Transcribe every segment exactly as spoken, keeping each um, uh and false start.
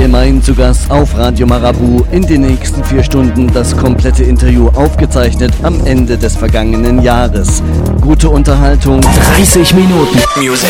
Immerhin zu Gast auf Radio Marabout. In den nächsten vier Stunden das komplette Interview aufgezeichnet am Ende des vergangenen Jahres. Gute Unterhaltung. dreißig Minuten Music.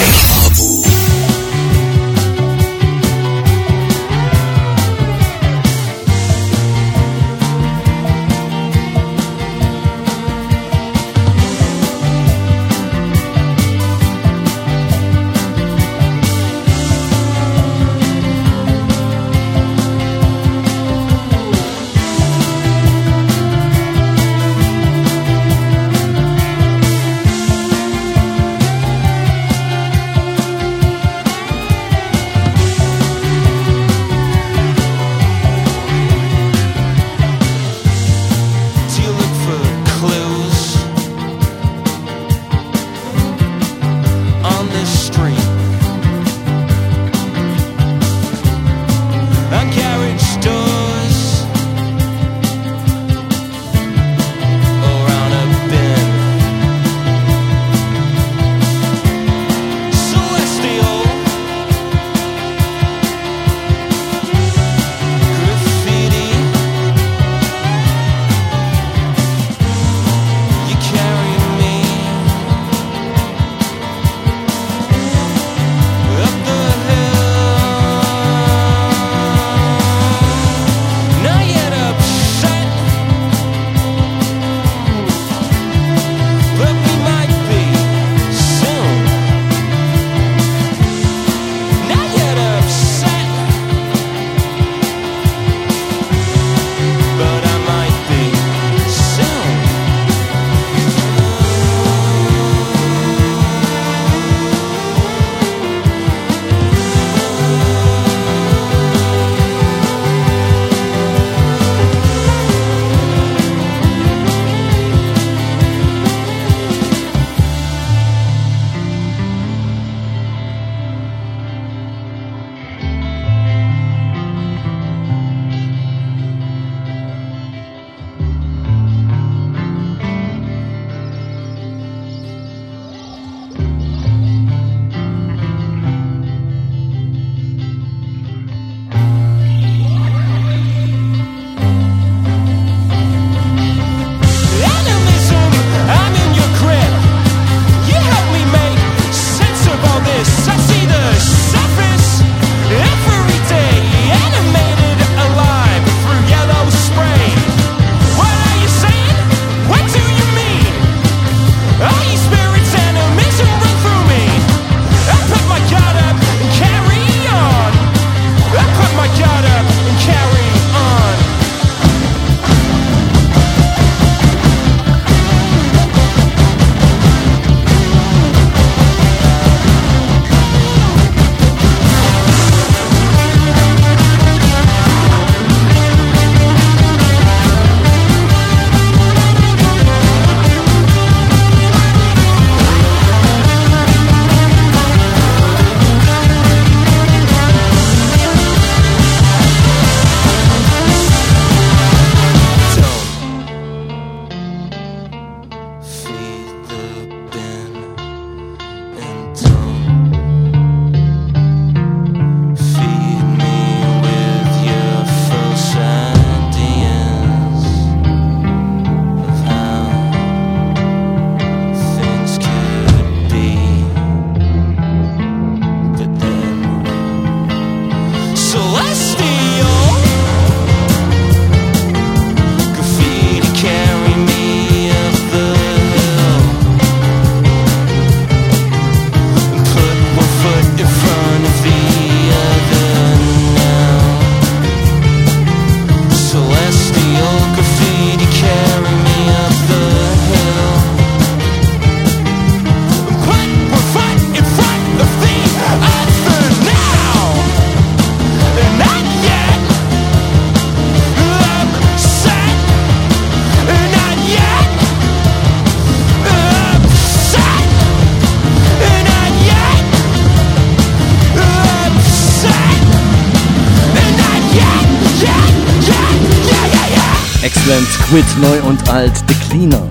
Excellent, Squid, neu und alt, The Cleaner.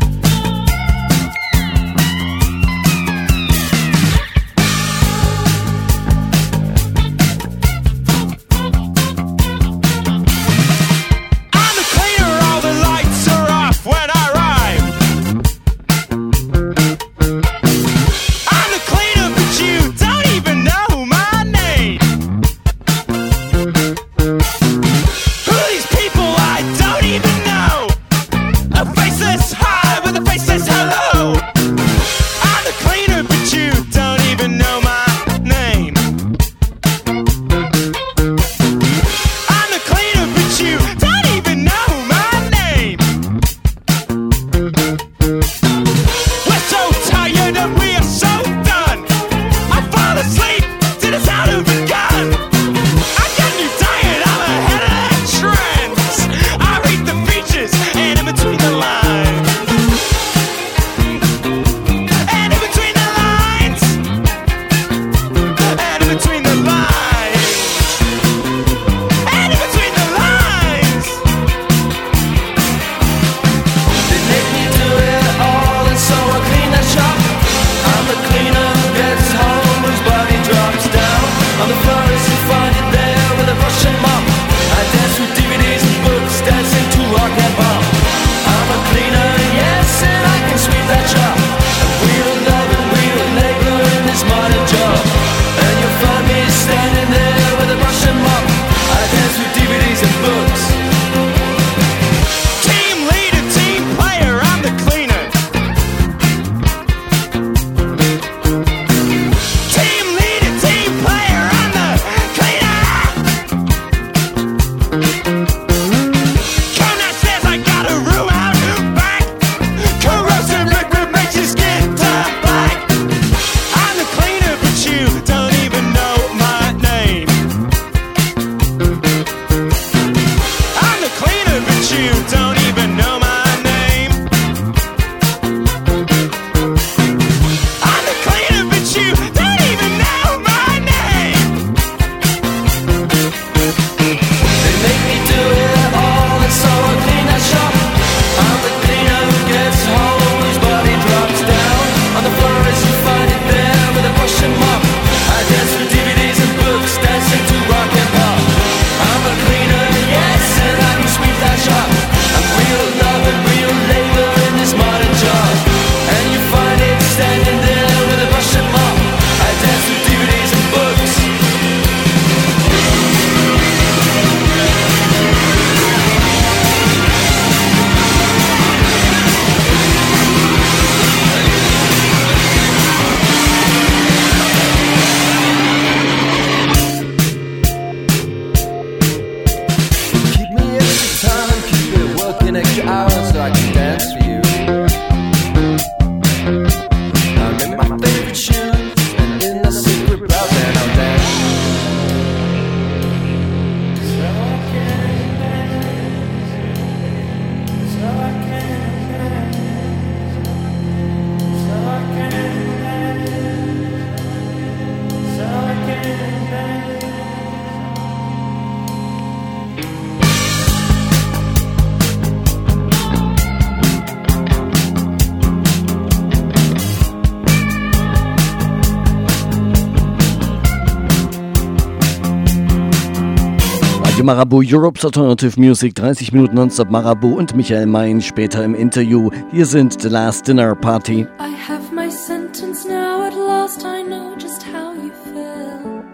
Radio Marabout, Europe's Alternative Music, dreißig Minuten Nonstop Marabout und Michael Mein später im Interview. Hier sind The Last Dinner Party. I have my sentence now, at last I know just how you felt.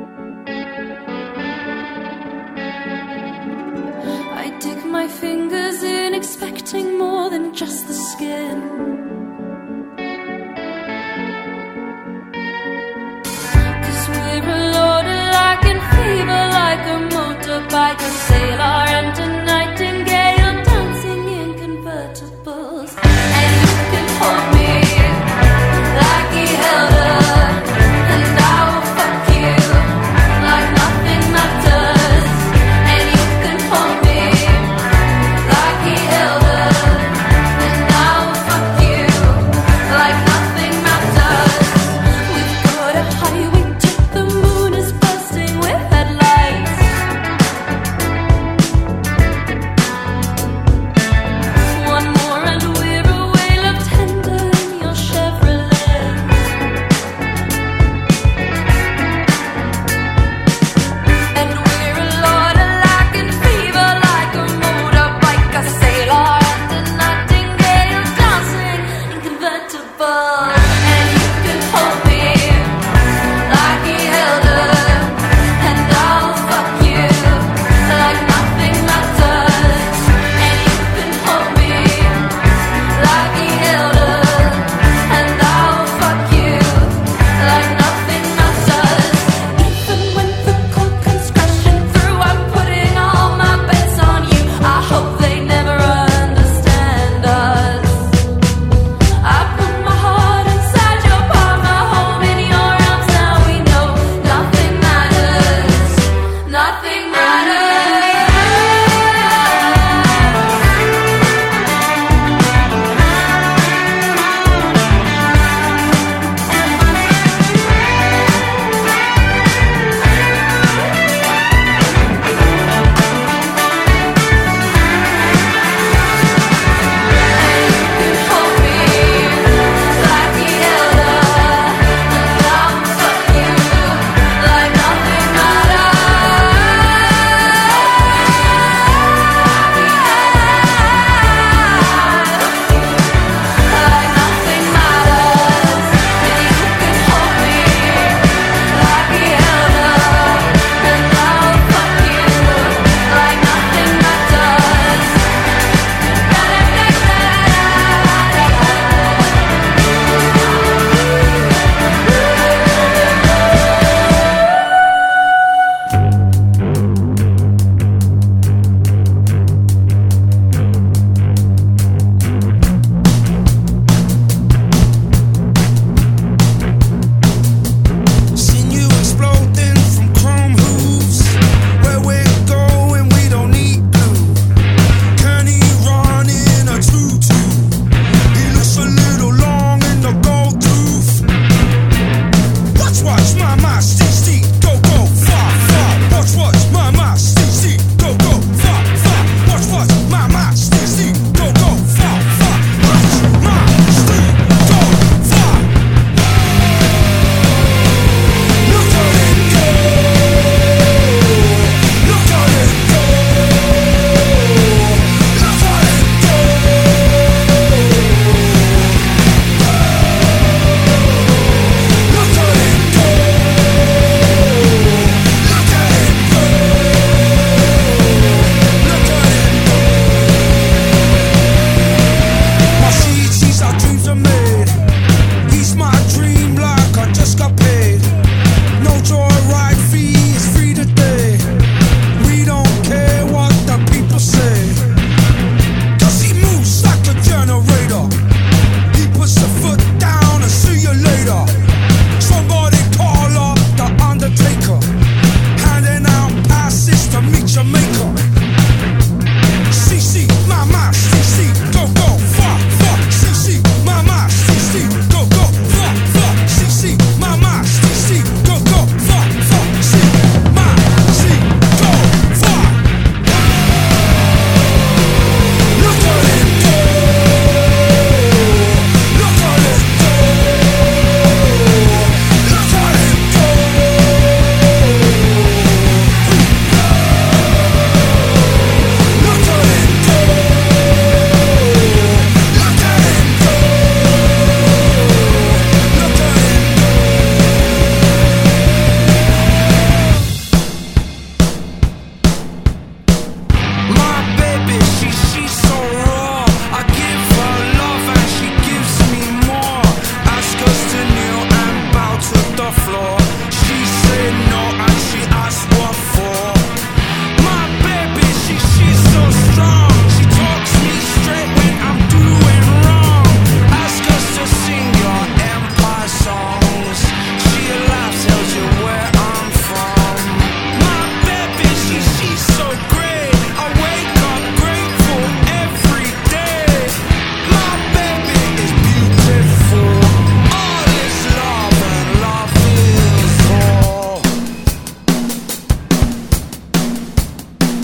I dig my fingers in, expecting more than just the skin. Cause we're a lord-alike and fever like a motorbike, a sailor and a nightingale dancing in convertibles. And you can hold me like he held her, and I will fuck you like nothing matters. And you can hold me like he held her, and I will fuck you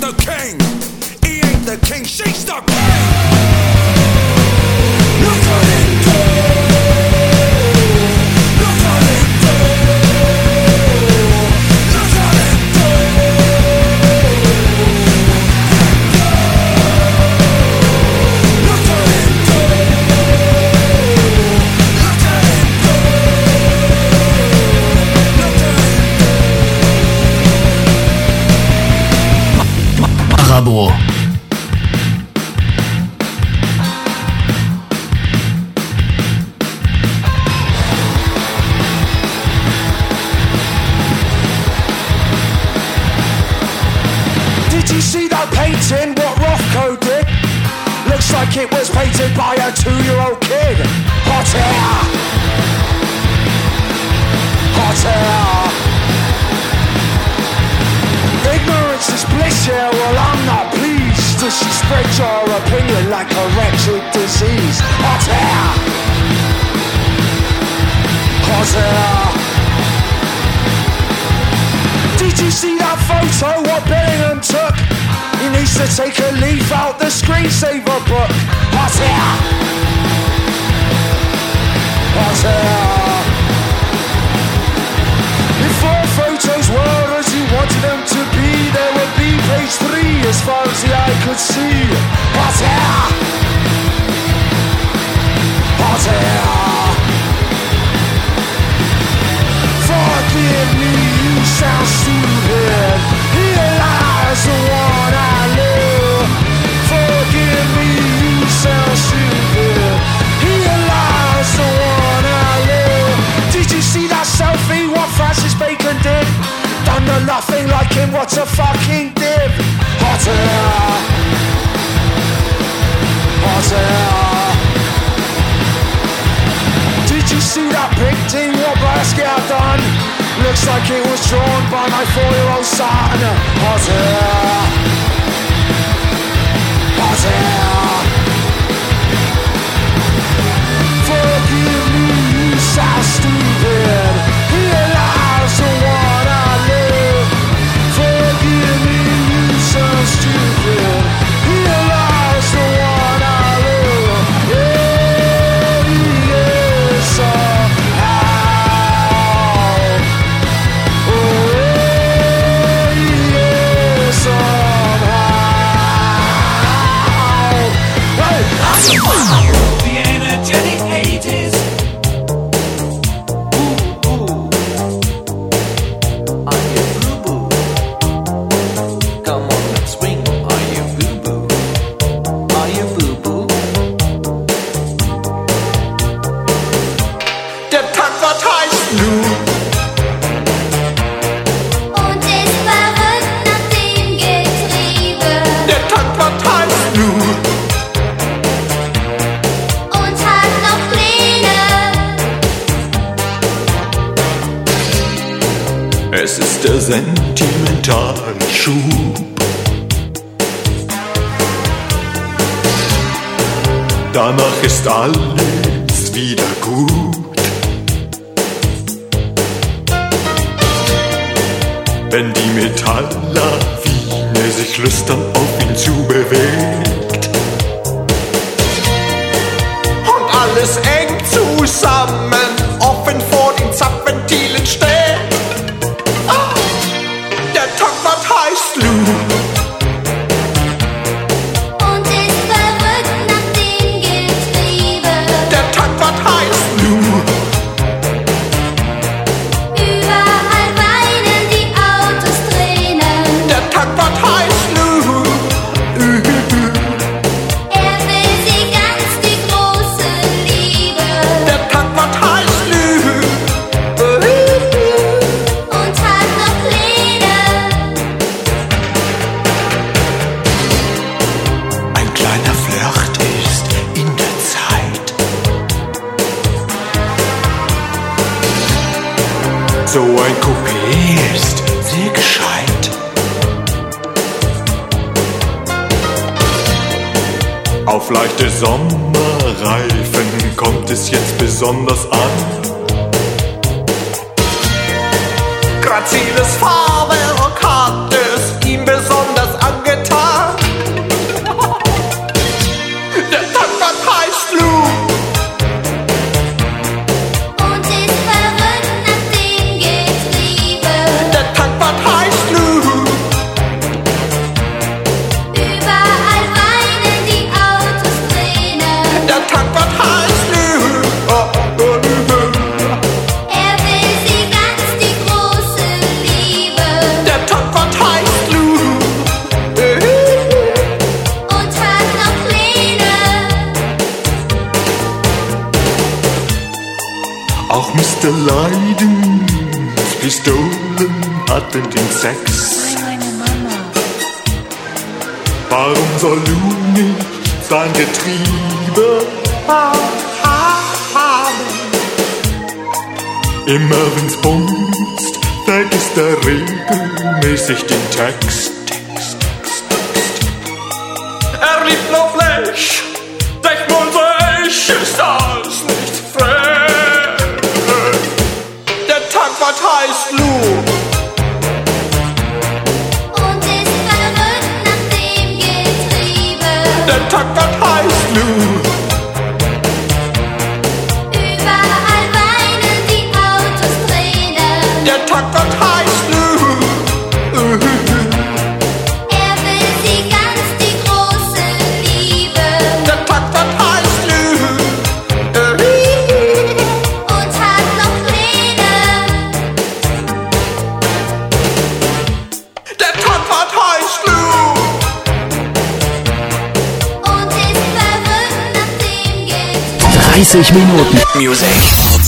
the king. He ain't the king, she's the queen. Look at it go. Look at it go. Look at it go. Look at it go. Look at it go. Look at it go. Marabou. Did you see that painting, what Rothko did? Looks like it was painted by a two-year-old kid. Hot air! Hot air! Ignorance is bliss here, well I'm not pleased. Does she spread your opinion like a wretched disease? Hot air! Hot air! Did you see that photo, what Bellingham took? He needs to take a leaf out the screensaver book. Hot air! Hot air! If all photos were as you wanted them to be, there would be page three as far as the eye could see. Hot air! Hot air! Forgive me, you sound stupid. Here lies the one I love. Forgive me, you sound stupid. Here lies the one I love. Did you see that selfie, what Francis Bacon did? Done the nothing like him, what a fucking div. Hot air. Hot air. Did you see that painting, what Basquiat done? Looks like it was drawn by my four-year-old son. Hot air. Hot air. Forgive me, you sound stupid. Here lies the one I love. Forgive me, you sound stupid. Here lies the one I love. Yeah, yeah, somehow. Oh, yeah, yeah, somehow. Hey, The energetic eighties. Ooh, ooh. Are you boo-boo? Come on, let's swing. Are you boo-boo? Are you boo-boo? Der Tankwart heißt Lou. Und ist verrückt nach dem Getriebe Der Tankwart heißt Lou. und hat noch Pläne. Es ist der sentimentale Schub. Danach ist alles wieder gut. Wenn die Metalllawine sich lüstern auf ihn zu bewegt Und alles eng zusammen, offen vor den Zapfventilen steht. Ah, der Tankwart heißt Lou. Und ist verrückt nach dem Getriebe. Der Tankwart heißt Lou. Überall weinen die Autos Tränen. Der Tankwart heißt Lou. Er will sie ganz die große Liebe. Der Tankwart heißt Lou. Und hat noch Pläne. Ein kleiner Flirt ist in der Zeit. So ein Coupé ist sehr gescheit. Auf leichte Sommerreifen kommt es jetzt besonders an. Graziles Fahrwerk hat es ihm besonders angetan. Sex. Warum soll du nicht dein Getriebe haben? Immer wenn's bumst, vergisst er regelmäßig den Text. Er liebt nur Fleisch, denkt wohl sich, ist das nicht fair? Der Tankwart heißt Lou Und ist verrückt nach dem Getriebe. Der Tankwart heißt Lou. Überall weinen die Autos Tränen. Der Tankwart heißt Lou. Er will sie ganz, die große Liebe. Der Tankwart heißt Lou. Und hat noch Pläne. Der Tankwart heißt Lou. Und ist verrückt nach dem Getriebe. dreißig Minuten. Music.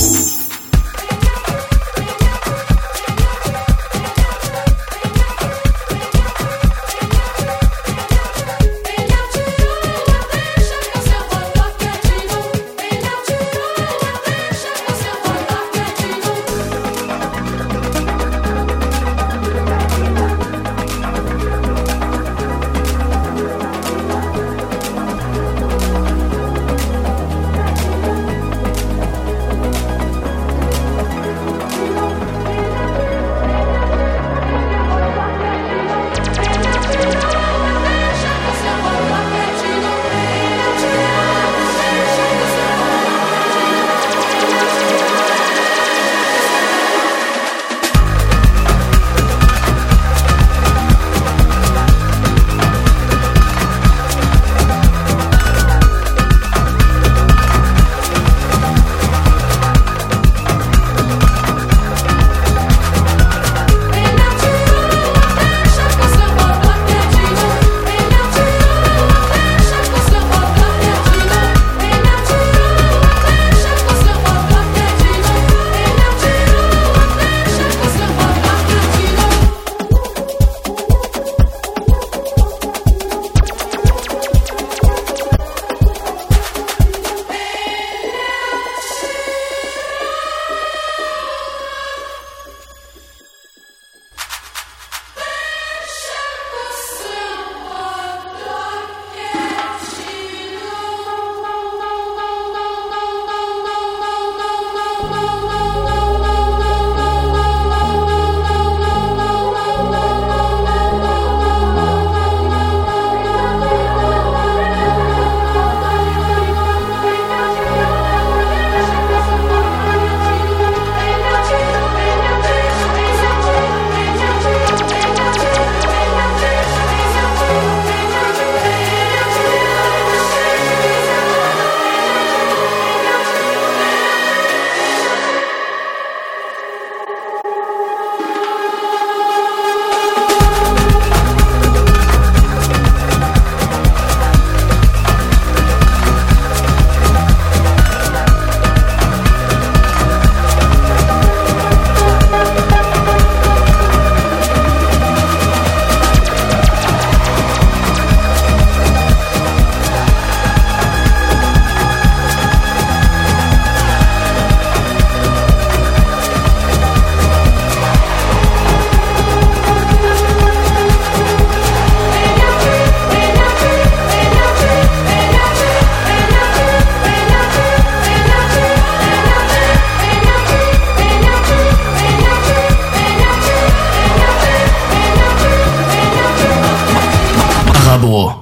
Abo.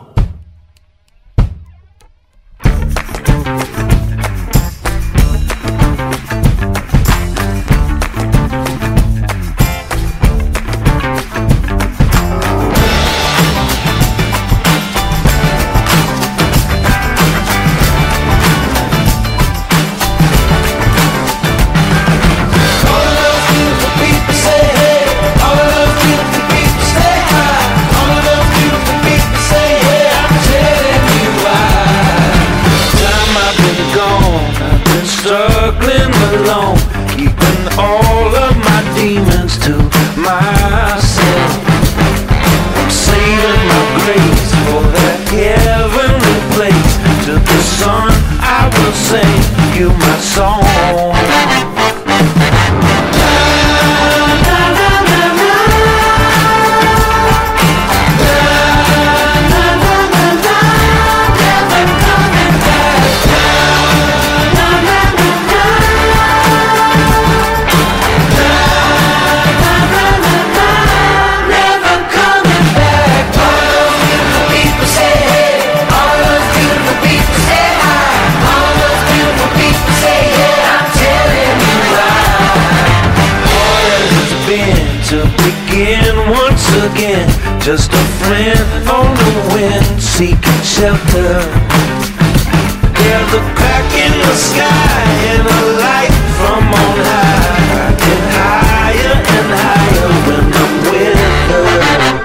Say grace for that heavenly place. To the sun I will sing you my song. Again, just a friend on the wind seeking shelter. There's a crack in the sky and a light from on high, and higher and higher when I'm with her.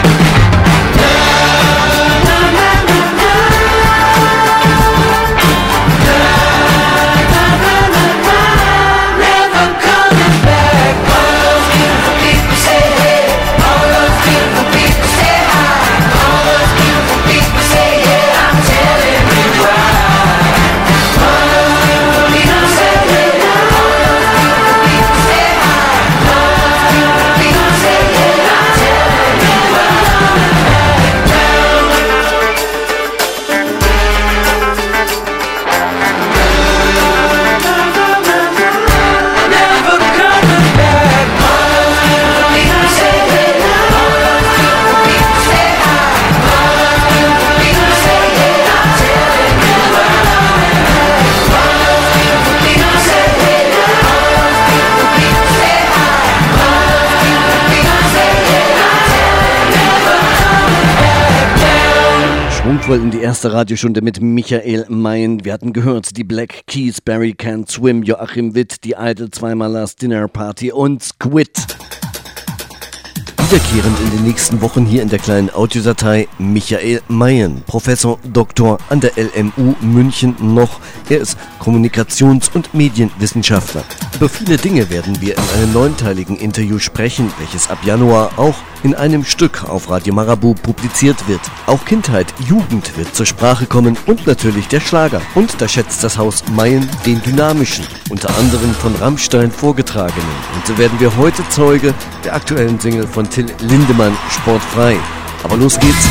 In die erste Radiostunde mit Michael Mayen. Wir hatten gehört, die Black Keys, Barry Can't Swim, Joachim Witt, die Idol, zweimal Last Dinner Party und Squid. Wiederkehrend in den nächsten Wochen hier in der kleinen Audiodatei Michael Mayen, Professor Doktor an der L M U München noch. Er ist Kommunikations- und Medienwissenschaftler. Über viele Dinge werden wir in einem neunteiligen Interview sprechen, welches ab Januar auch in einem Stück auf Radio Marabu publiziert wird. Auch Kindheit, Jugend wird zur Sprache kommen und natürlich der Schlager. Und da schätzt das Haus Mayen den dynamischen, unter anderem von Rammstein vorgetragenen. Und so werden wir heute Zeuge der aktuellen Single von Till Lindemann, Sportfrei. Aber los geht's.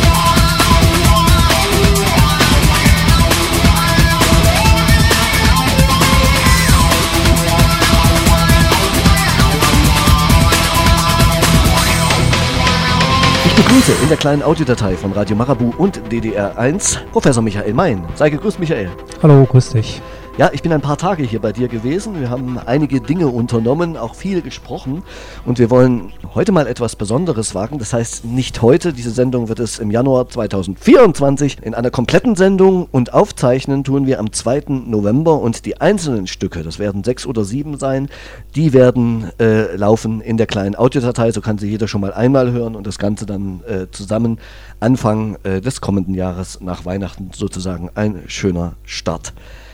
Ich begrüße in der kleinen Audiodatei von Radio Marabu und D D R eins Professor Michael Mayen. Sei gegrüßt, Michael. Hallo, grüß dich. Ja, ich bin ein paar Tage hier bei dir gewesen. Wir haben einige Dinge unternommen, auch viel gesprochen. Und wir wollen heute mal etwas Besonderes wagen. Das heißt, nicht heute. Diese Sendung wird es im Januar zweitausendvierundzwanzig in einer kompletten Sendung. Und aufzeichnen tun wir am zweiten November. Und die einzelnen Stücke, das werden sechs oder sieben sein, die werden äh, laufen in der kleinen Audiodatei. So kann sie jeder schon mal einmal hören und das Ganze dann äh, zusammen Anfang äh, des kommenden Jahres nach Weihnachten sozusagen ein schöner Start.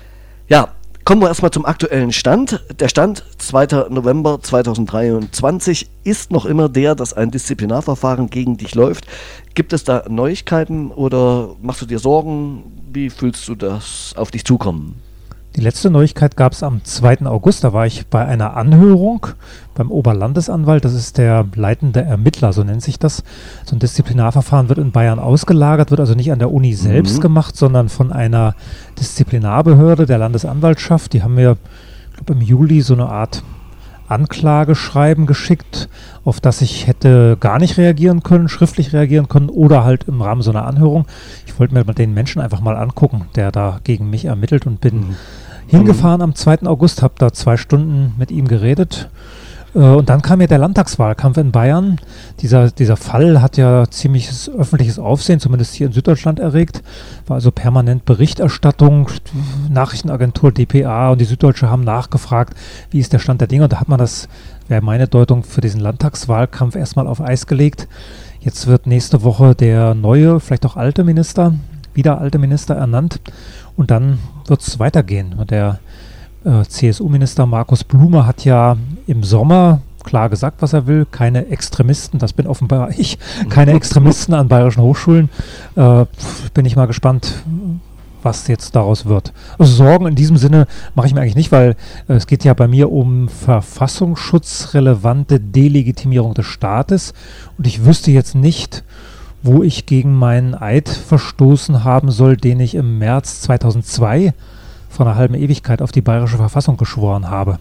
Ja, kommen wir erstmal zum aktuellen Stand. Der Stand zweiten November zweitausenddreiundzwanzig ist noch immer der, dass ein Disziplinarverfahren gegen dich läuft. Gibt es da Neuigkeiten oder machst du dir Sorgen? Wie fühlst du das auf dich zukommen? Die letzte Neuigkeit gab es am zweiten August, da war ich bei einer Anhörung beim Oberlandesanwalt, das ist der leitende Ermittler, so nennt sich das. So ein Disziplinarverfahren wird in Bayern ausgelagert, wird also nicht an der Uni selbst mhm. gemacht, sondern von einer Disziplinarbehörde der Landesanwaltschaft. Die haben mir, ich glaube, im Juli so eine Art Anklageschreiben geschickt, auf das ich hätte gar nicht reagieren können, schriftlich reagieren können oder halt im Rahmen so einer Anhörung. Ich wollte mir den Menschen einfach mal angucken, der da gegen mich ermittelt und bin mhm. hingefahren am zweiten August, habe da zwei Stunden mit ihm geredet. Und dann kam ja der Landtagswahlkampf in Bayern. Dieser, dieser Fall hat ja ziemliches öffentliches Aufsehen, zumindest hier in Süddeutschland erregt. War also permanent Berichterstattung, Nachrichtenagentur D P A und die Süddeutsche haben nachgefragt, wie ist der Stand der Dinge. Und da hat man das, wäre meine Deutung, für diesen Landtagswahlkampf erstmal auf Eis gelegt. Jetzt wird nächste Woche der neue, vielleicht auch alte Minister, wieder alte Minister ernannt. Und dann wird es weitergehen. Der C S U-Minister Markus Blume hat ja im Sommer klar gesagt, was er will. Keine Extremisten, das bin offenbar ich, keine Extremisten an bayerischen Hochschulen. Äh, bin ich mal gespannt, was jetzt daraus wird. Also Sorgen in diesem Sinne mache ich mir eigentlich nicht, weil äh, es geht ja bei mir um verfassungsschutzrelevante Delegitimierung des Staates und ich wüsste jetzt nicht, wo ich gegen meinen Eid verstoßen haben soll, den ich im März zweitausendzwei vor einer halben Ewigkeit auf die bayerische Verfassung geschworen habe.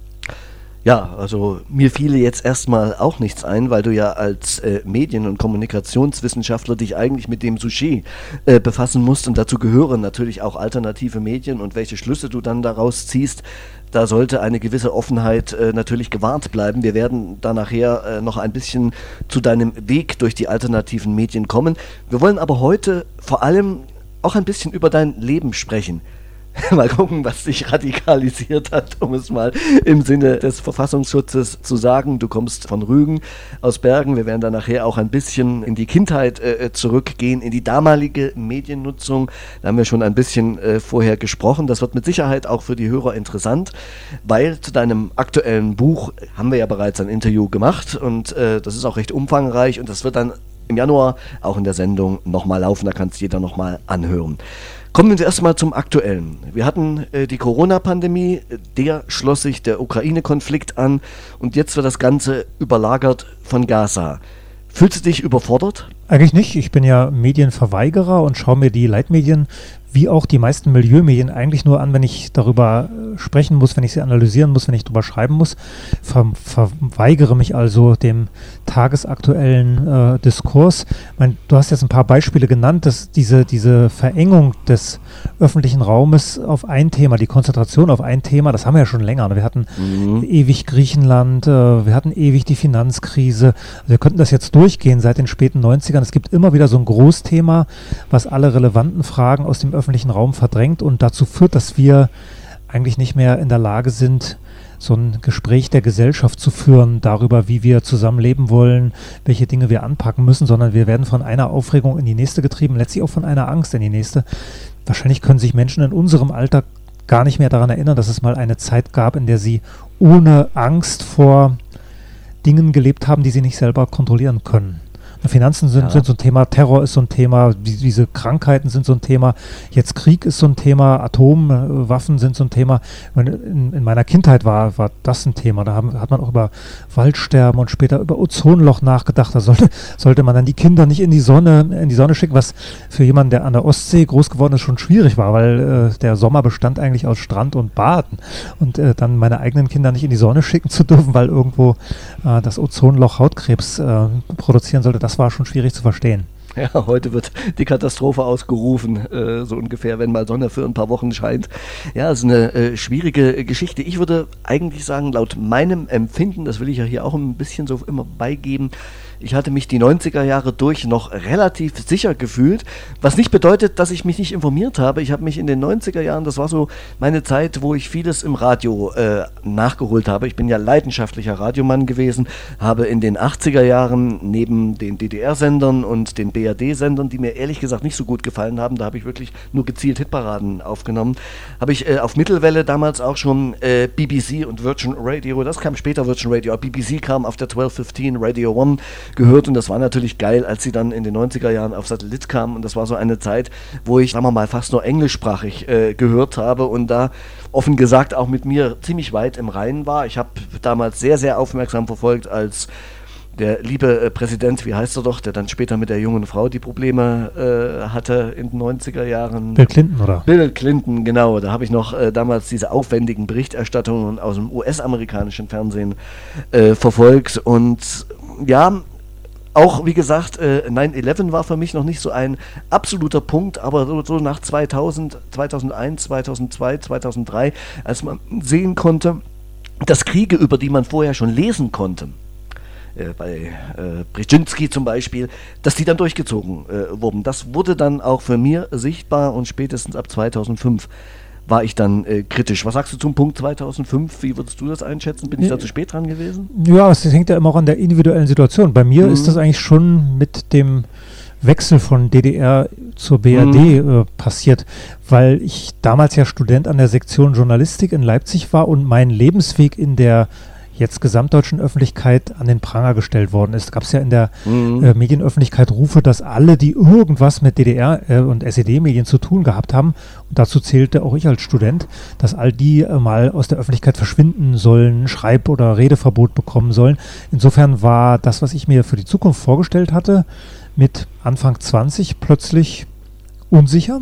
Ja, also mir fiele jetzt erstmal auch nichts ein, weil du ja als äh, Medien- und Kommunikationswissenschaftler dich eigentlich mit dem Sujet äh, befassen musst und dazu gehören natürlich auch alternative Medien und welche Schlüsse du dann daraus ziehst. Da sollte eine gewisse Offenheit äh, natürlich gewahrt bleiben. Wir werden da nachher äh, noch ein bisschen zu deinem Weg durch die alternativen Medien kommen. Wir wollen aber heute vor allem auch ein bisschen über dein Leben sprechen. Mal gucken, was dich radikalisiert hat, um es mal im Sinne des Verfassungsschutzes zu sagen. Du kommst von Rügen aus Bergen. Wir werden dann nachher auch ein bisschen in die Kindheit äh, zurückgehen, in die damalige Mediennutzung. Da haben wir schon ein bisschen äh, vorher gesprochen. Das wird mit Sicherheit auch für die Hörer interessant, weil zu deinem aktuellen Buch haben wir ja bereits ein Interview gemacht und äh, das ist auch recht umfangreich und das wird dann im Januar auch in der Sendung nochmal laufen. Da kann es jeder nochmal anhören. Kommen wir erstmal zum Aktuellen. Wir hatten äh, die Corona-Pandemie, der schloss sich der Ukraine-Konflikt an und jetzt wird das Ganze überlagert von Gaza. Fühlst du dich überfordert? Eigentlich nicht. Ich bin ja Medienverweigerer und schaue mir die Leitmedien wie auch die meisten Milieumedien eigentlich nur an, wenn ich darüber äh, sprechen muss, wenn ich sie analysieren muss, wenn ich darüber schreiben muss. Ver verweigere mich also dem tagesaktuellen äh, Diskurs. Ich mein, du hast jetzt ein paar Beispiele genannt, dass diese, diese Verengung des öffentlichen Raumes auf ein Thema, die Konzentration auf ein Thema, das haben wir ja schon länger. Wir hatten mhm. ewig Griechenland, äh, wir hatten ewig die Finanzkrise. Also wir könnten das jetzt durchgehen seit den späten neunzigern. Es gibt immer wieder so ein Großthema, was alle relevanten Fragen aus dem öffentlichen Raum verdrängt und dazu führt, dass wir eigentlich nicht mehr in der Lage sind, so ein Gespräch der Gesellschaft zu führen darüber, wie wir zusammenleben wollen, welche Dinge wir anpacken müssen, sondern wir werden von einer Aufregung in die nächste getrieben, letztlich auch von einer Angst in die nächste. Wahrscheinlich können sich Menschen in unserem Alter gar nicht mehr daran erinnern, dass es mal eine Zeit gab, in der sie ohne Angst vor Dingen gelebt haben, die sie nicht selber kontrollieren können. Finanzen sind, ja. sind so ein Thema, Terror ist so ein Thema, die, diese Krankheiten sind so ein Thema, jetzt Krieg ist so ein Thema, Atomwaffen sind so ein Thema. In, in meiner Kindheit war, war das ein Thema, da haben, hat man auch über Waldsterben und später über Ozonloch nachgedacht, da sollte, sollte man dann die Kinder nicht in die Sonne, in die Sonne schicken, was für jemanden, der an der Ostsee groß geworden ist, schon schwierig war, weil äh, der Sommer bestand eigentlich aus Strand und Baden und äh, dann meine eigenen Kinder nicht in die Sonne schicken zu dürfen, weil irgendwo äh, das Ozonloch Hautkrebs äh, produzieren sollte, das war schon schwierig zu verstehen. Ja, heute wird die Katastrophe ausgerufen, äh, so ungefähr, wenn mal Sonne für ein paar Wochen scheint. Ja, es ist eine äh, schwierige Geschichte. Ich würde eigentlich sagen, laut meinem Empfinden, das will ich ja hier auch ein bisschen so immer beigeben, ich hatte mich die neunziger Jahre durch noch relativ sicher gefühlt, was nicht bedeutet, dass ich mich nicht informiert habe. Ich habe mich in den neunziger Jahren, das war so meine Zeit, wo ich vieles im Radio äh, nachgeholt habe. Ich bin ja leidenschaftlicher Radiomann gewesen, habe in den achtziger Jahren neben den D D R-Sendern und den B R D-Sendern, die mir ehrlich gesagt nicht so gut gefallen haben, da habe ich wirklich nur gezielt Hitparaden aufgenommen, habe ich äh, auf Mittelwelle damals auch schon äh, B B C und Virgin Radio, das kam später Virgin Radio, B B C kam auf der zwölf fünfzehn, Radio One gehört und das war natürlich geil, als sie dann in den neunziger Jahren auf Satellit kamen und das war so eine Zeit, wo ich, sagen wir mal, fast nur englischsprachig äh, gehört habe und da offen gesagt auch mit mir ziemlich weit im Reinen war. Ich habe damals sehr, sehr aufmerksam verfolgt, als der liebe äh, Präsident, wie heißt er doch, der dann später mit der jungen Frau die Probleme äh, hatte in den neunziger Jahren. Bill Clinton, oder? Bill Clinton, genau. Da habe ich noch äh, damals diese aufwendigen Berichterstattungen aus dem U S-amerikanischen Fernsehen äh, verfolgt und ja, auch, wie gesagt, äh, neun elf war für mich noch nicht so ein absoluter Punkt, aber so, so nach zweitausend, zweitausendeins, zweitausendzwei, zweitausenddrei, als man sehen konnte, dass Kriege, über die man vorher schon lesen konnte, äh, bei äh, Brzezinski zum Beispiel, dass die dann durchgezogen äh, wurden. Das wurde dann auch für mich sichtbar und spätestens ab zweitausendfünf war ich dann äh, kritisch. Was sagst du zum Punkt zweitausendfünf? Wie würdest du das einschätzen? Bin ich da zu spät dran gewesen? Ja, es hängt ja immer auch an der individuellen Situation. Bei mir mhm. ist das eigentlich schon mit dem Wechsel von D D R zur B R D mhm. äh, passiert, weil ich damals ja Student an der Sektion Journalistik in Leipzig war und mein Lebensweg in der jetzt gesamtdeutschen Öffentlichkeit an den Pranger gestellt worden ist. Gab es ja in der Mhm. äh, Medienöffentlichkeit Rufe, dass alle, die irgendwas mit D D R äh, und S E D-Medien zu tun gehabt haben, und dazu zählte auch ich als Student, dass all die äh, mal aus der Öffentlichkeit verschwinden sollen, Schreib- oder Redeverbot bekommen sollen. Insofern war das, was ich mir für die Zukunft vorgestellt hatte, mit Anfang zwanzig plötzlich unsicher.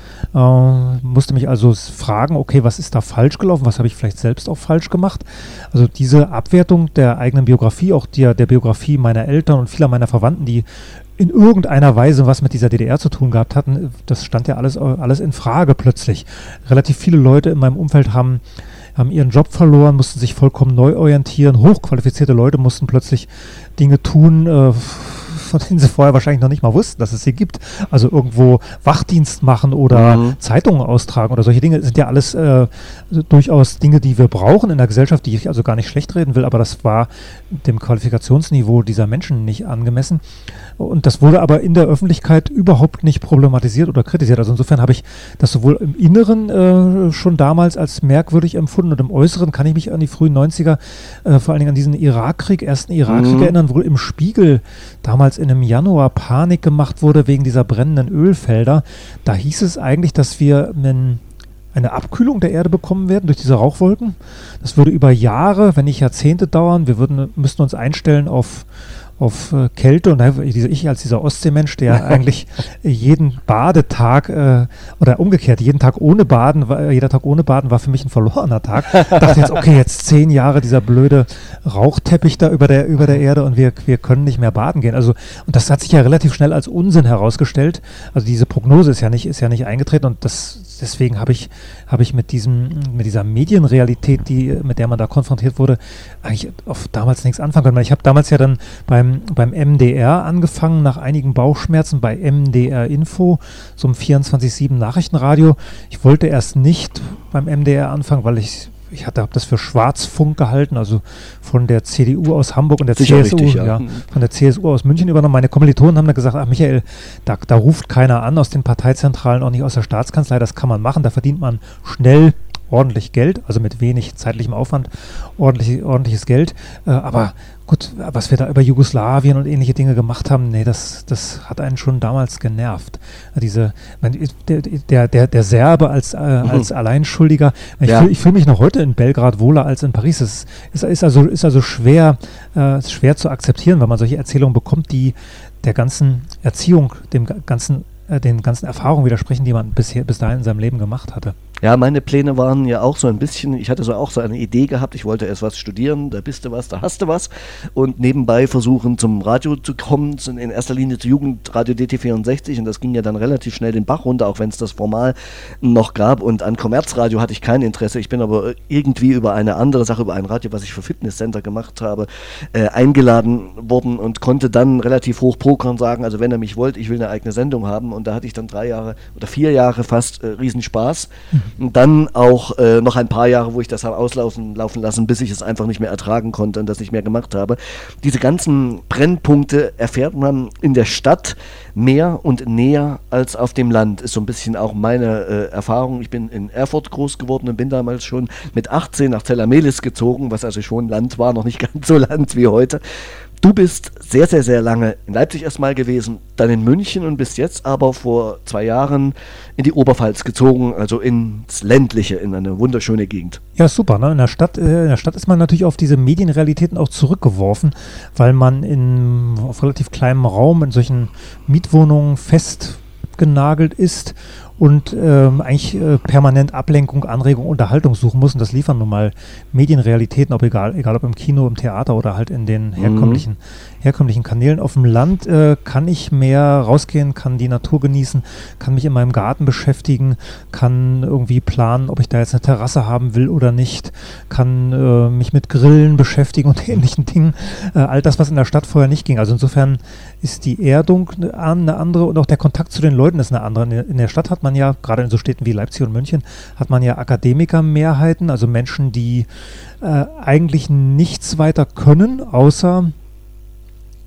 Äh, musste mich also s- fragen, okay, was ist da falsch gelaufen, was habe ich vielleicht selbst auch falsch gemacht. Also diese Abwertung der eigenen Biografie, auch der, der Biografie meiner Eltern und vieler meiner Verwandten, die in irgendeiner Weise was mit dieser D D R zu tun gehabt hatten, das stand ja alles, äh, alles in Frage plötzlich. Relativ viele Leute in meinem Umfeld haben, haben ihren Job verloren, mussten sich vollkommen neu orientieren. Hochqualifizierte Leute mussten plötzlich Dinge tun, äh, von denen sie vorher wahrscheinlich noch nicht mal wussten, dass es sie gibt. Also irgendwo Wachdienst machen oder Mhm. Zeitungen austragen oder solche Dinge sind ja alles äh, durchaus Dinge, die wir brauchen in der Gesellschaft, die ich also gar nicht schlecht reden will, aber das war dem Qualifikationsniveau dieser Menschen nicht angemessen. Und das wurde aber in der Öffentlichkeit überhaupt nicht problematisiert oder kritisiert. Also insofern habe ich das sowohl im Inneren äh, schon damals als merkwürdig empfunden und im Äußeren kann ich mich an die frühen neunziger, äh, vor allen Dingen an diesen Irakkrieg, ersten Irakkrieg Mhm. erinnern, wo im Spiegel damals in einem Januar Panik gemacht wurde wegen dieser brennenden Ölfelder. Da hieß es eigentlich, dass wir einen eine Abkühlung der Erde bekommen werden durch diese Rauchwolken. Das würde über Jahre, wenn nicht Jahrzehnte dauern. Wir würden, müssten uns einstellen auf, auf äh, Kälte. Und da, diese, ich als dieser Ostseemensch, der eigentlich jeden Badetag äh, oder umgekehrt, jeden Tag ohne Baden, war, jeder Tag ohne Baden war für mich ein verlorener Tag. Dachte jetzt, okay, jetzt zehn Jahre dieser blöde Rauchteppich da über der, über der Erde und wir, wir können nicht mehr baden gehen. Also, und das hat sich ja relativ schnell als Unsinn herausgestellt. Also diese Prognose ist ja nicht, ist ja nicht eingetreten und das deswegen habe ich, habe ich mit diesem, mit dieser Medienrealität, die, mit der man da konfrontiert wurde, eigentlich auf damals nichts anfangen können. Weil ich habe damals ja dann beim, beim M D R angefangen, nach einigen Bauchschmerzen bei M D R Info, so einem vierundzwanzig sieben Nachrichtenradio. Ich wollte erst nicht beim M D R anfangen, weil ich Ich hatte hab das für Schwarzfunk gehalten, also von der C D U aus Hamburg und der Sicher C S U, richtig, ja. ja, von der C S U aus München übernommen. Meine Kommilitonen haben dann gesagt, ach Michael, da, da ruft keiner an aus den Parteizentralen, auch nicht aus der Staatskanzlei, das kann man machen, da verdient man schnell ordentlich Geld, also mit wenig zeitlichem Aufwand ordentlich, ordentliches Geld. Äh, aber gut, was wir da über Jugoslawien und ähnliche Dinge gemacht haben, nee, das, das hat einen schon damals genervt. Äh, diese, man, der, der, der, der Serbe als, äh, als Alleinschuldiger, ich Ja. fühle fühl mich noch heute in Belgrad wohler als in Paris. Das ist, ist, also, ist also schwer, äh, schwer zu akzeptieren, wenn man solche Erzählungen bekommt, die der ganzen Erziehung, dem ga- ganzen, äh, den ganzen Erfahrungen widersprechen, die man bisher, bis dahin in seinem Leben gemacht hatte. Ja, meine Pläne waren ja auch so ein bisschen, ich hatte so auch so eine Idee gehabt, ich wollte erst was studieren, da bist du was, da hast du was und nebenbei versuchen zum Radio zu kommen, zu- in erster Linie zu Jugendradio D T vierundsechzig und das ging ja dann relativ schnell den Bach runter, auch wenn es das formal noch gab und an Kommerzradio hatte ich kein Interesse, ich bin aber irgendwie über eine andere Sache, über ein Radio, was ich für Fitnesscenter gemacht habe, äh, eingeladen worden und konnte dann relativ hoch pokern sagen, also wenn ihr mich wollt, ich will eine eigene Sendung haben und da hatte ich dann drei Jahre oder vier Jahre fast äh, Riesenspaß. Und dann auch äh, noch ein paar Jahre, wo ich das habe auslaufen laufen lassen, bis ich es einfach nicht mehr ertragen konnte und das nicht mehr gemacht habe. Diese ganzen Brennpunkte erfährt man in der Stadt mehr und näher als auf dem Land. Ist so ein bisschen auch meine äh, Erfahrung. Ich bin in Erfurt groß geworden und bin damals schon mit achtzehn nach Zell-am-Melis gezogen, was also schon Land war, noch nicht ganz so Land wie heute. Du bist sehr, sehr, sehr lange in Leipzig erstmal gewesen, dann in München und bist jetzt aber vor zwei Jahren in die Oberpfalz gezogen, also ins Ländliche, in eine wunderschöne Gegend. Ja, super. Ne? In der Stadt, äh, in der Stadt ist man natürlich auf diese Medienrealitäten auch zurückgeworfen, weil man in, auf relativ kleinem Raum in solchen Mietwohnungen festgenagelt ist und ähm, eigentlich äh, permanent Ablenkung, Anregung, Unterhaltung suchen muss. Und das liefern nun mal Medienrealitäten, ob egal, egal ob im Kino, im Theater oder halt in den herkömmlichen, herkömmlichen Kanälen. Auf dem Land äh, kann ich mehr rausgehen, kann die Natur genießen, kann mich in meinem Garten beschäftigen, kann irgendwie planen, ob ich da jetzt eine Terrasse haben will oder nicht, kann äh, mich mit Grillen beschäftigen und ähnlichen Dingen. Äh, all das, was in der Stadt vorher nicht ging. Also insofern ist die Erdung eine, eine andere und auch der Kontakt zu den Leuten ist eine andere. In der, in der Stadt hat man ja, gerade in so Städten wie Leipzig und München, hat man ja Akademikermehrheiten, also Menschen, die äh, eigentlich nichts weiter können, außer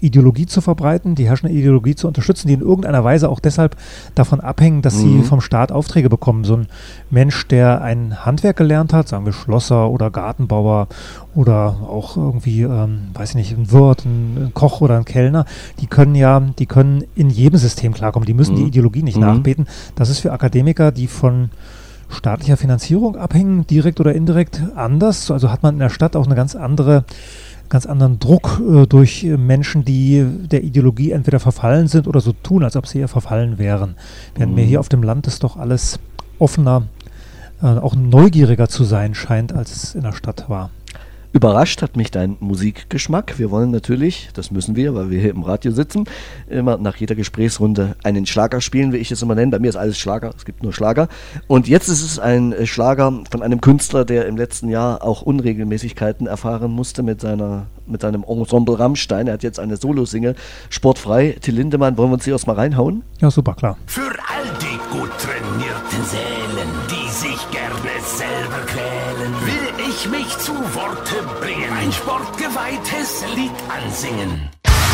Ideologie zu verbreiten, die herrschende Ideologie zu unterstützen, die in irgendeiner Weise auch deshalb davon abhängen, dass Mhm. sie vom Staat Aufträge bekommen. So ein Mensch, der ein Handwerk gelernt hat, sagen wir Schlosser oder Gartenbauer oder auch irgendwie, ähm, weiß ich nicht, ein Wirt, ein, ein Koch oder ein Kellner, die können ja, die können in jedem System klarkommen. Die müssen Mhm. die Ideologie nicht Mhm. nachbeten. Das ist für Akademiker, die von staatlicher Finanzierung abhängen, direkt oder indirekt, anders. Also hat man in der Stadt auch eine ganz andere ganz anderen Druck äh, durch äh, Menschen, die der Ideologie entweder verfallen sind oder so tun, als ob sie ihr verfallen wären. Während mir hier auf dem Land ist doch alles offener, äh, auch neugieriger zu sein scheint, als es in der Stadt war. Überrascht hat mich dein Musikgeschmack. Wir wollen natürlich, das müssen wir, weil wir hier im Radio sitzen, immer nach jeder Gesprächsrunde einen Schlager spielen, wie ich es immer nenne. Bei mir ist alles Schlager, es gibt nur Schlager. Und jetzt ist es ein äh, Schlager von einem Künstler, der im letzten Jahr auch Unregelmäßigkeiten erfahren musste mit seiner mit seinem Ensemble Rammstein. Er hat jetzt eine Solo-Single, Sportfrei. Till Lindemann, wollen wir uns hier erstmal reinhauen? Ja, super, klar. Für all die gut trainierten Seelen, die sich gerne selber quälen, will ich mich zu Worte bringen, ein sportgeweihtes Lied ansingen.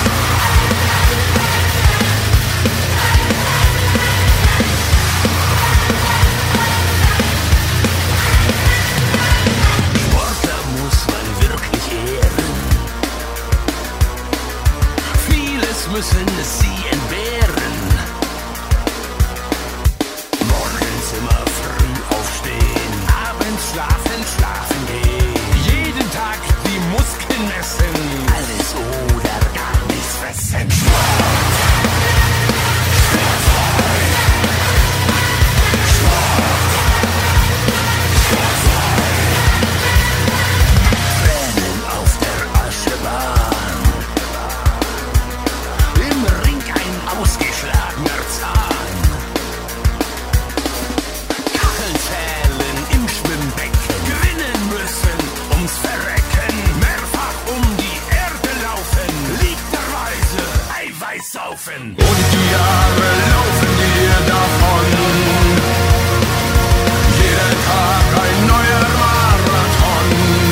Sportler muss man wirklich ehren. Vieles müssen sie entbehren. Morgens immer früh aufstehen, abends schlafen, schlafen gehen. Jeden Tag die Muskeln messen, alles oder gar nichts fressen. Sport! Sportfrei! Sport! Sportfrei! Tränen auf der Aschebahn, im Ring ein ausgeschlagener Zahn. Kacheln zählen im Schwimmbecken, gewinnen müssen ums Verrecken. Mehrfach um die Erde laufen, liegterweise Eiweiß saufen. Und die Jahre laufen dir davon. Jeder Tag ein neuer Marathon.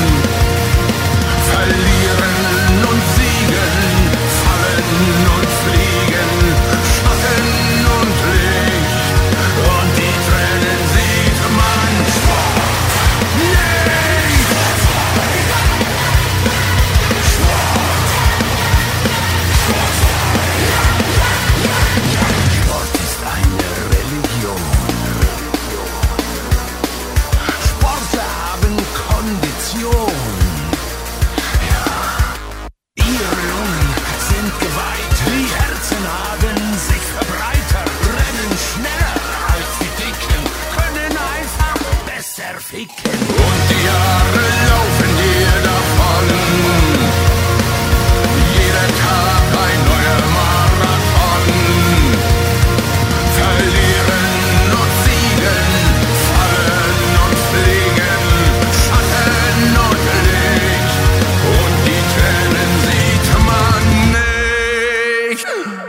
Verlieren und siegen, fallen und fliegen, Schatten und Licht. Und die Tränen sieht man Sport nicht. Sport ist eine Religion. Sportler haben Kondition. Ihre Lungen sind geweiht, die Herzen haben sich verbreitert, rennen schneller als die Dicken, können einfach besser ficken. Und die Jahre laufen dir davon. Jeder Tag ein neuer Marathon. Verlieren und siegen, fallen und fliegen, Schatten und Licht. Und die Tränen sieht man nicht.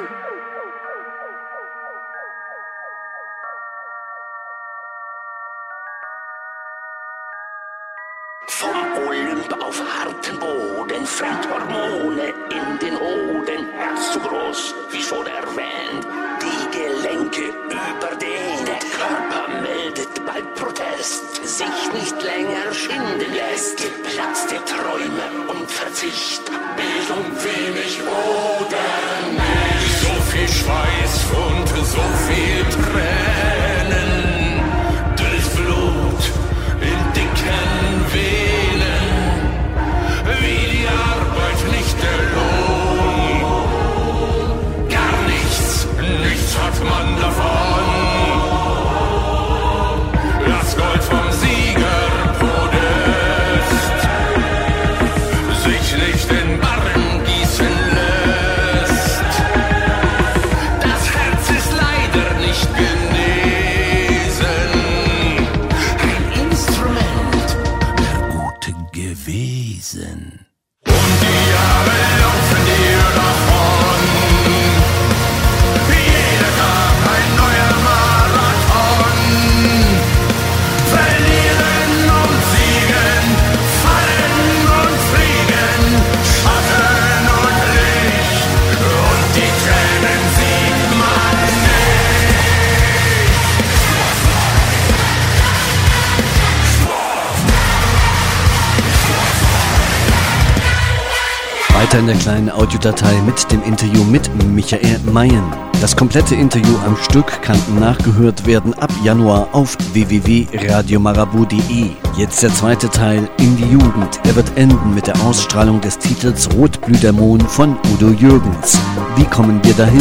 Vom Olymp auf harten Boden, Fremdhormone in den Hoden, Herz zu groß, wie schon erwähnt, die Gelenke überdehnt. Der Körper meldet bald Protest, sich nicht länger schinden lässt. Geplatzte Träume und Verzicht, Bildung wenig oder nicht. So viel Schweiß und so viel Tränen, durch Blut in dicken Venen, wie die Arbeit nicht der Lohn. Gar nichts, nichts hat man davon. Das Gold vom Siegerpodest sich nicht in Barren gießen lässt. Das weiter in der kleinen Audiodatei mit dem Interview mit Michael Mayen. Das komplette Interview am Stück kann nachgehört werden ab Januar auf w w w punkt radio marabout punkt de. Jetzt der zweite Teil in die Jugend. Er wird enden mit der Ausstrahlung des Titels Rotblütermond von Udo Jürgens. Wie kommen wir dahin?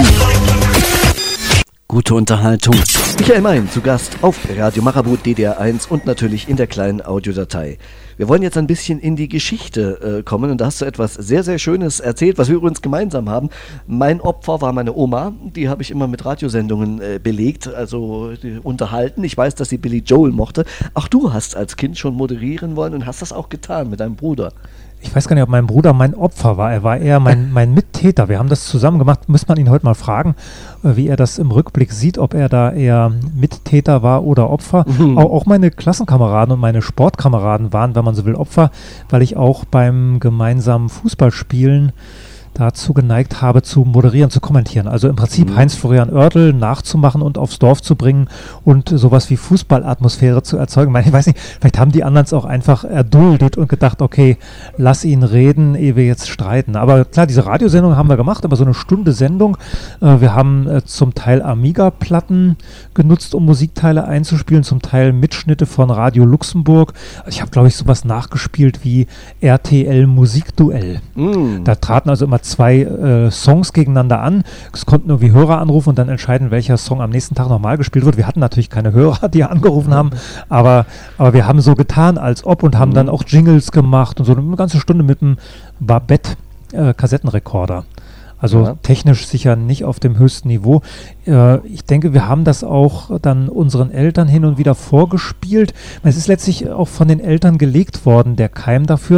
Gute Unterhaltung. Michael Mayen zu Gast auf Radio Marabout D D R eins und natürlich in der kleinen Audiodatei. Wir wollen jetzt ein bisschen in die Geschichte äh, kommen und da hast du etwas sehr, sehr Schönes erzählt, was wir übrigens gemeinsam haben. Mein Opfer war meine Oma, die habe ich immer mit Radiosendungen äh, belegt, also äh, unterhalten. Ich weiß, dass sie Billy Joel mochte. Auch du hast als Kind schon moderieren wollen und hast das auch getan mit deinem Bruder. Ich weiß gar nicht, ob mein Bruder mein Opfer war. Er war eher mein, mein Mittäter. Wir haben das zusammen gemacht. Müsste man ihn heute mal fragen, wie er das im Rückblick sieht, ob er da eher Mittäter war oder Opfer. Mhm. Auch, auch meine Klassenkameraden und meine Sportkameraden waren, wenn man so will, Opfer, weil ich auch beim gemeinsamen Fußballspielen dazu geneigt habe, zu moderieren, zu kommentieren. Also im Prinzip mhm. Heinz-Florian Oertel nachzumachen und aufs Dorf zu bringen und sowas wie Fußballatmosphäre zu erzeugen. Ich weiß nicht, vielleicht haben die anderen es auch einfach erduldet und gedacht, okay, lass ihn reden, ehe wir jetzt streiten. Aber klar, diese Radiosendung haben wir gemacht, aber so eine Stunde Sendung. Äh, wir haben äh, zum Teil Amiga-Platten genutzt, um Musikteile einzuspielen, zum Teil Mitschnitte von Radio Luxemburg. Ich habe, glaube ich, sowas nachgespielt wie R T L Musikduell. Mhm. Da traten also immer zwei äh, Songs gegeneinander an. Es konnten irgendwie Hörer anrufen und dann entscheiden, welcher Song am nächsten Tag nochmal gespielt wird. Wir hatten natürlich keine Hörer, die angerufen haben, aber, aber wir haben so getan, als ob und haben dann auch Jingles gemacht und so eine ganze Stunde mit einem Babette-Kassettenrekorder. Äh, Also ja. Technisch sicher nicht auf dem höchsten Niveau. Äh, ich denke, wir haben das auch dann unseren Eltern hin und wieder vorgespielt. Es ist letztlich auch von den Eltern gelegt worden, der Keim dafür,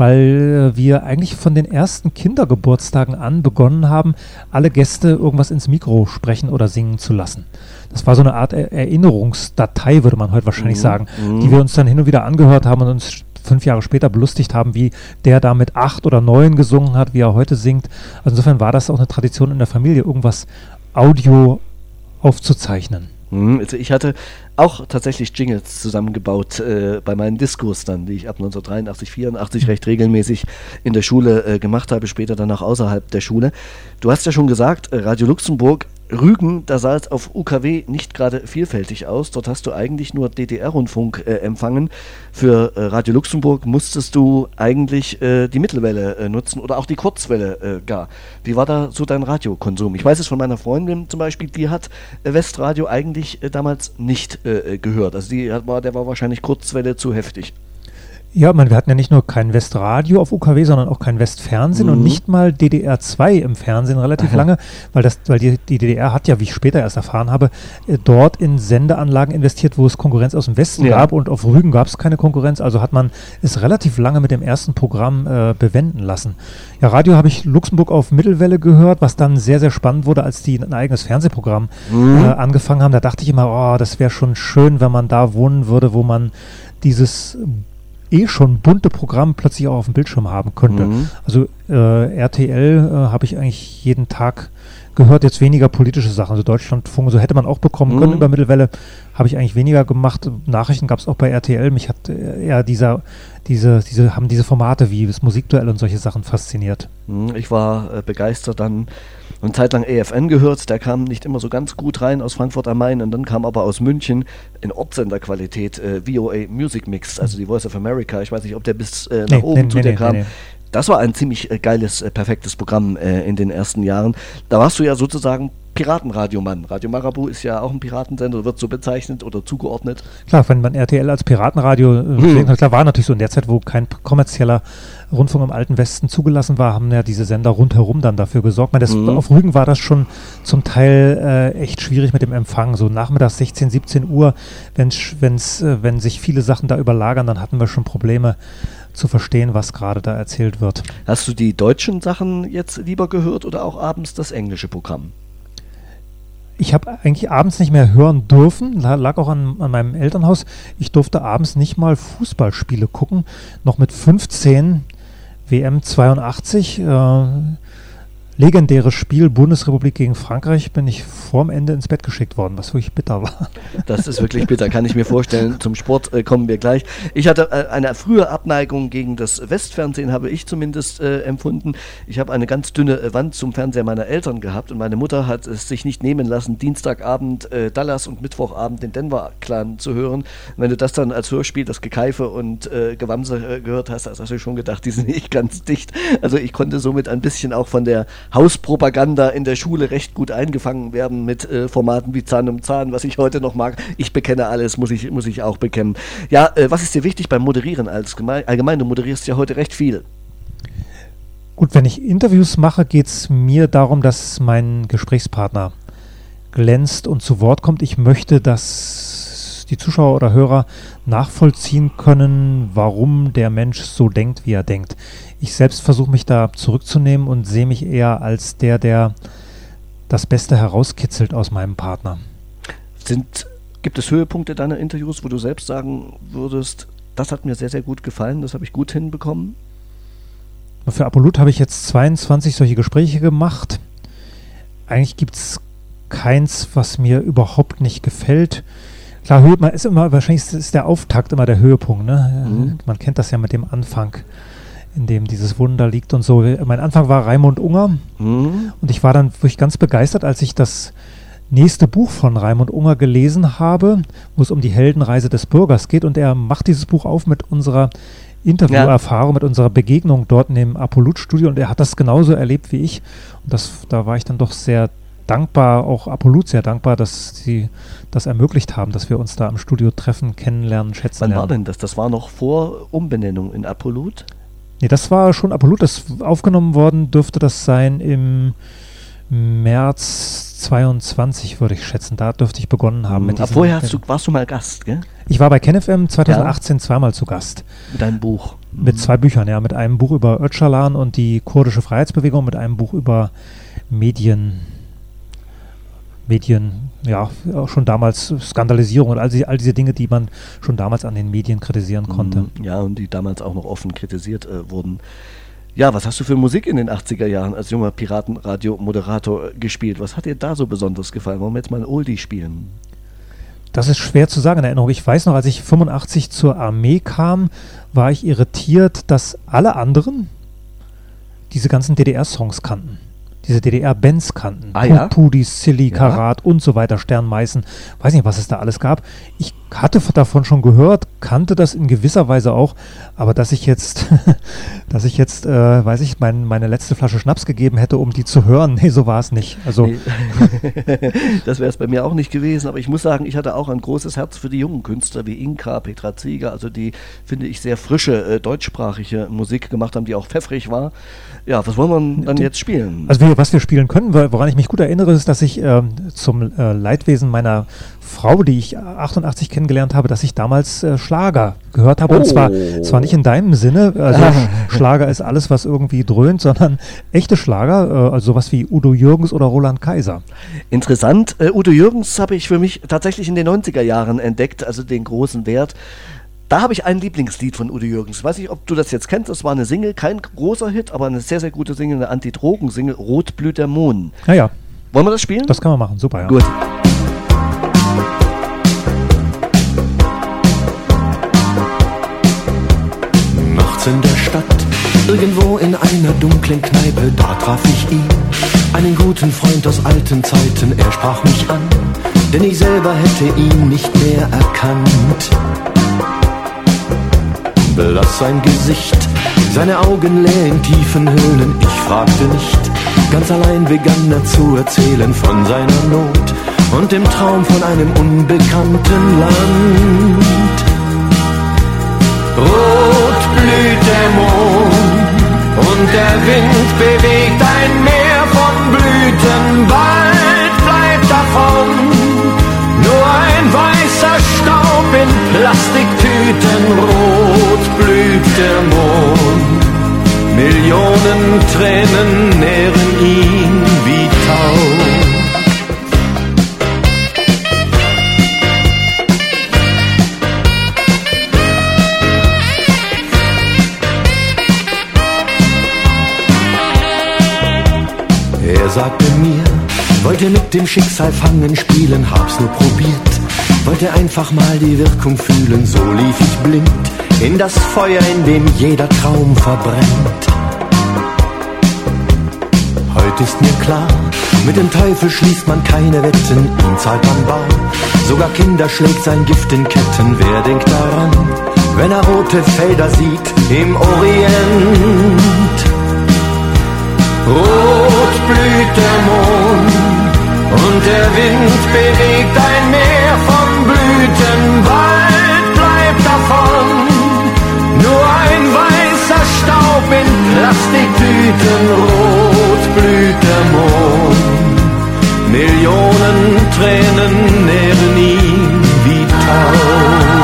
weil wir eigentlich von den ersten Kindergeburtstagen an begonnen haben, alle Gäste irgendwas ins Mikro sprechen oder singen zu lassen. Das war so eine Art er- Erinnerungsdatei, würde man heute wahrscheinlich mhm. sagen, mhm. die wir uns dann hin und wieder angehört haben und uns fünf Jahre später belustigt haben, wie der da mit acht oder neun gesungen hat, wie er heute singt. Also insofern war das auch eine Tradition in der Familie, irgendwas Audio aufzuzeichnen. Also ich hatte auch tatsächlich Jingles zusammengebaut äh, bei meinen Diskos dann, die ich ab neunzehnhundertdreiundachtzig, vierundachtzig recht regelmäßig in der Schule äh, gemacht habe, später dann auch außerhalb der Schule. Du hast ja schon gesagt, äh, Radio Luxemburg, Rügen, da sah es auf U K W nicht gerade vielfältig aus. Dort hast du eigentlich nur D D R-Rundfunk äh, empfangen. Für äh, Radio Luxemburg musstest du eigentlich äh, die Mittelwelle äh, nutzen oder auch die Kurzwelle äh, gar. Wie war da so dein Radiokonsum? Ich weiß es von meiner Freundin zum Beispiel, die hat äh, Westradio eigentlich äh, damals nicht äh, gehört. Also die hat, war, der war wahrscheinlich Kurzwelle zu heftig. Ja, man, wir hatten ja nicht nur kein Westradio auf U K W, sondern auch kein Westfernsehen mhm. und nicht mal D D R zwei im Fernsehen relativ lange, weil das, weil die, die D D R hat ja, wie ich später erst erfahren habe, äh, dort in Sendeanlagen investiert, wo es Konkurrenz aus dem Westen ja. gab und auf Rügen gab es keine Konkurrenz, also hat man es relativ lange mit dem ersten Programm äh, bewenden lassen. Ja, Radio habe ich Luxemburg auf Mittelwelle gehört, was dann sehr, sehr spannend wurde, als die ein eigenes Fernsehprogramm mhm. äh, angefangen haben. Da dachte ich immer, oh, das wäre schon schön, wenn man da wohnen würde, wo man dieses eh schon bunte Programm plötzlich auch auf dem Bildschirm haben könnte. Mhm. Also äh, R T L äh, habe ich eigentlich jeden Tag gehört, jetzt weniger politische Sachen. Also Deutschlandfunk, so hätte man auch bekommen mhm. können über Mittelwelle, habe ich eigentlich weniger gemacht. Nachrichten gab es auch bei R T L. Mich hat äh, eher dieser, diese, diese, haben diese Formate wie das Musikduell und solche Sachen fasziniert. Ich war äh, begeistert dann eine Zeit lang E F N gehört, der kam nicht immer so ganz gut rein aus Frankfurt am Main und dann kam aber aus München in Ortsenderqualität äh, V O A Music Mix, also die Voice of America, ich weiß nicht, ob der bis äh, nach nee, oben nee, zu nee, dir nee, kam. Nee, nee. Das war ein ziemlich äh, geiles, äh, perfektes Programm äh, in den ersten Jahren. Da warst du ja sozusagen Piratenradiomann. Radio Marabout ist ja auch ein Piratensender, wird so bezeichnet oder zugeordnet. Klar, wenn man R T L als Piratenradio, äh, hm. klar war natürlich so in der Zeit, wo kein kommerzieller Rundfunk im Alten Westen zugelassen war, haben ja diese Sender rundherum dann dafür gesorgt. Man, das, mhm. Auf Rügen war das schon zum Teil äh, echt schwierig mit dem Empfang. So nachmittags sechzehn, siebzehn Uhr, wenn's, wenn's, äh, wenn sich viele Sachen da überlagern, dann hatten wir schon Probleme zu verstehen, was gerade da erzählt wird. Hast du die deutschen Sachen jetzt lieber gehört oder auch abends das englische Programm? Ich habe eigentlich abends nicht mehr hören dürfen, lag auch an, an meinem Elternhaus. Ich durfte abends nicht mal Fußballspiele gucken. Noch mit fünfzehn, W M zweiundachtzig, äh, legendäre Spiel Bundesrepublik gegen Frankreich bin ich vorm Ende ins Bett geschickt worden, was wirklich bitter war. Das ist wirklich bitter, kann ich mir vorstellen. Zum Sport äh, kommen wir gleich. Ich hatte äh, eine frühe Abneigung gegen das Westfernsehen, habe ich zumindest äh, empfunden. Ich habe eine ganz dünne äh, Wand zum Fernseher meiner Eltern gehabt und meine Mutter hat es sich nicht nehmen lassen, Dienstagabend äh, Dallas und Mittwochabend den Denver Clan zu hören. Und wenn du das dann als Hörspiel, das Gekeife und äh, Gewamse äh, gehört hast, hast du schon gedacht, die sind nicht ganz dicht. Also ich konnte somit ein bisschen auch von der Hauspropaganda in der Schule recht gut eingefangen werden mit äh, Formaten wie Zahn um Zahn, was ich heute noch mag. Ich bekenne alles, muss ich, muss ich auch bekennen. Ja, äh, was ist dir wichtig beim Moderieren als geme- allgemein? Du moderierst ja heute recht viel. Gut, wenn ich Interviews mache, geht es mir darum, dass mein Gesprächspartner glänzt und zu Wort kommt. Ich möchte, dass die Zuschauer oder Hörer nachvollziehen können, warum der Mensch so denkt, wie er denkt. Ich selbst versuche mich da zurückzunehmen und sehe mich eher als der, der das Beste herauskitzelt aus meinem Partner. Sind, gibt es Höhepunkte deiner Interviews, wo du selbst sagen würdest, das hat mir sehr, sehr gut gefallen, das habe ich gut hinbekommen? Für Apollut habe ich jetzt zweiundzwanzig solche Gespräche gemacht. Eigentlich gibt es keins, was mir überhaupt nicht gefällt. Klar, man ist immer, wahrscheinlich ist der Auftakt immer der Höhepunkt. Ne? Mhm. Man kennt das ja mit dem Anfang, in dem dieses Wunder liegt und so. Mein Anfang war Raimund Unger mhm. und ich war dann wirklich ganz begeistert, als ich das nächste Buch von Raimund Unger gelesen habe, wo es um die Heldenreise des Bürgers geht und er macht dieses Buch auf mit unserer Interviewerfahrung, ja. mit unserer Begegnung dort in dem Apollut-Studio und er hat das genauso erlebt wie ich und das, da war ich dann doch sehr dankbar, auch Apollut sehr dankbar, dass sie das ermöglicht haben, dass wir uns da im Studio treffen, kennenlernen, schätzen Wann lernen. war denn das? Das war noch vor Umbenennung in Apollut? Nee, das war schon Apollut, das aufgenommen worden dürfte das sein im März zweiundzwanzig, würde ich schätzen. Da dürfte ich begonnen haben. Mhm. Mit Aber vorher hast du, warst du mal Gast, gell? Ich war bei KenFM zweitausendachtzehn ja. zweimal zu Gast. Mit einem Buch? Mit zwei Büchern, ja. Mit einem Buch über Öcalan und die kurdische Freiheitsbewegung, mit einem Buch über Medien, Medien, ja, schon damals Skandalisierung und all, die, all diese Dinge, die man schon damals an den Medien kritisieren konnte. Ja, und die damals auch noch offen kritisiert äh, wurden. Ja, was hast du für Musik in den achtziger Jahren als junger Piratenradio-Moderator gespielt? Was hat dir da so besonders gefallen? Wollen wir jetzt mal ein Oldie spielen? Das ist schwer zu sagen in Erinnerung. Ich weiß noch, als ich fünfundachtzig zur Armee kam, war ich irritiert, dass alle anderen diese ganzen D D R-Songs kannten. Diese D D R-Bands kannten. Ah, ja? Pudi, Silly, Ja. Karat und so weiter, Sternmeißen. Weiß nicht, was es da alles gab. Ich hatte davon schon gehört, kannte das in gewisser Weise auch, aber dass ich jetzt, dass ich jetzt, äh, weiß ich, mein, meine letzte Flasche Schnaps gegeben hätte, um die zu hören, nee, so war es nicht. Also Nee. Das wäre es bei mir auch nicht gewesen, aber ich muss sagen, ich hatte auch ein großes Herz für die jungen Künstler wie Inka, Petra Zieger, also die, finde ich, sehr frische äh, deutschsprachige Musik gemacht haben, die auch pfeffrig war. Ja, was wollen wir dann jetzt spielen? Also wir, was wir spielen können, woran ich mich gut erinnere, ist, dass ich ähm, zum äh, Leidwesen meiner Frau, die ich achtundachtzig kennengelernt habe, dass ich damals äh, Schlager gehört habe. Oh. Und zwar, zwar nicht in deinem Sinne, also Schlager ist alles, was irgendwie dröhnt, sondern echte Schlager, äh, also sowas wie Udo Jürgens oder Roland Kaiser. Interessant. Äh, Udo Jürgens habe ich für mich tatsächlich in den neunziger Jahren entdeckt, also den großen Wert. Da habe ich ein Lieblingslied von Udo Jürgens. Weiß nicht, ob du das jetzt kennst. Das war eine Single, kein großer Hit, aber eine sehr, sehr gute Single, eine Anti-Drogen-Single, Rot blüht der Mohn. Naja, Wollen wir das spielen? das kann man machen, super, ja. Gut. Nachts in der Stadt, irgendwo in einer dunklen Kneipe, da traf ich ihn, einen guten Freund aus alten Zeiten. Er sprach mich an, denn ich selber hätte ihn nicht mehr erkannt. Blass sein Gesicht, seine Augen leer in tiefen Höhlen. Ich fragte nicht, ganz allein begann er zu erzählen von seiner Not und dem Traum von einem unbekannten Land. Rot blüht der Mond und der Wind bewegt ein Meer von Blüten. Bald bleibt davon nur ein weißer Staub in Plastiktüten. Rot blüht der Mond, Millionen Tränen nähren ihn wie Tau. mit dem Schicksal fangen, spielen, hab's nur probiert. Wollte einfach mal die Wirkung fühlen, so lief ich blind in das Feuer, in dem jeder Traum verbrennt. Heute ist mir klar, mit dem Teufel schließt man keine Wetten, ihn zahlt man bar. Sogar Kinder schlägt sein Gift in Ketten, wer denkt daran, wenn er rote Felder sieht im Orient? Rot blüht der Mond und der Wind bewegt ein Meer von Blüten, Wald bleibt davon, nur ein weißer Staub in Plastiktüten. Rot blüht der Mond, Millionen Tränen nähren ihn wie Tau.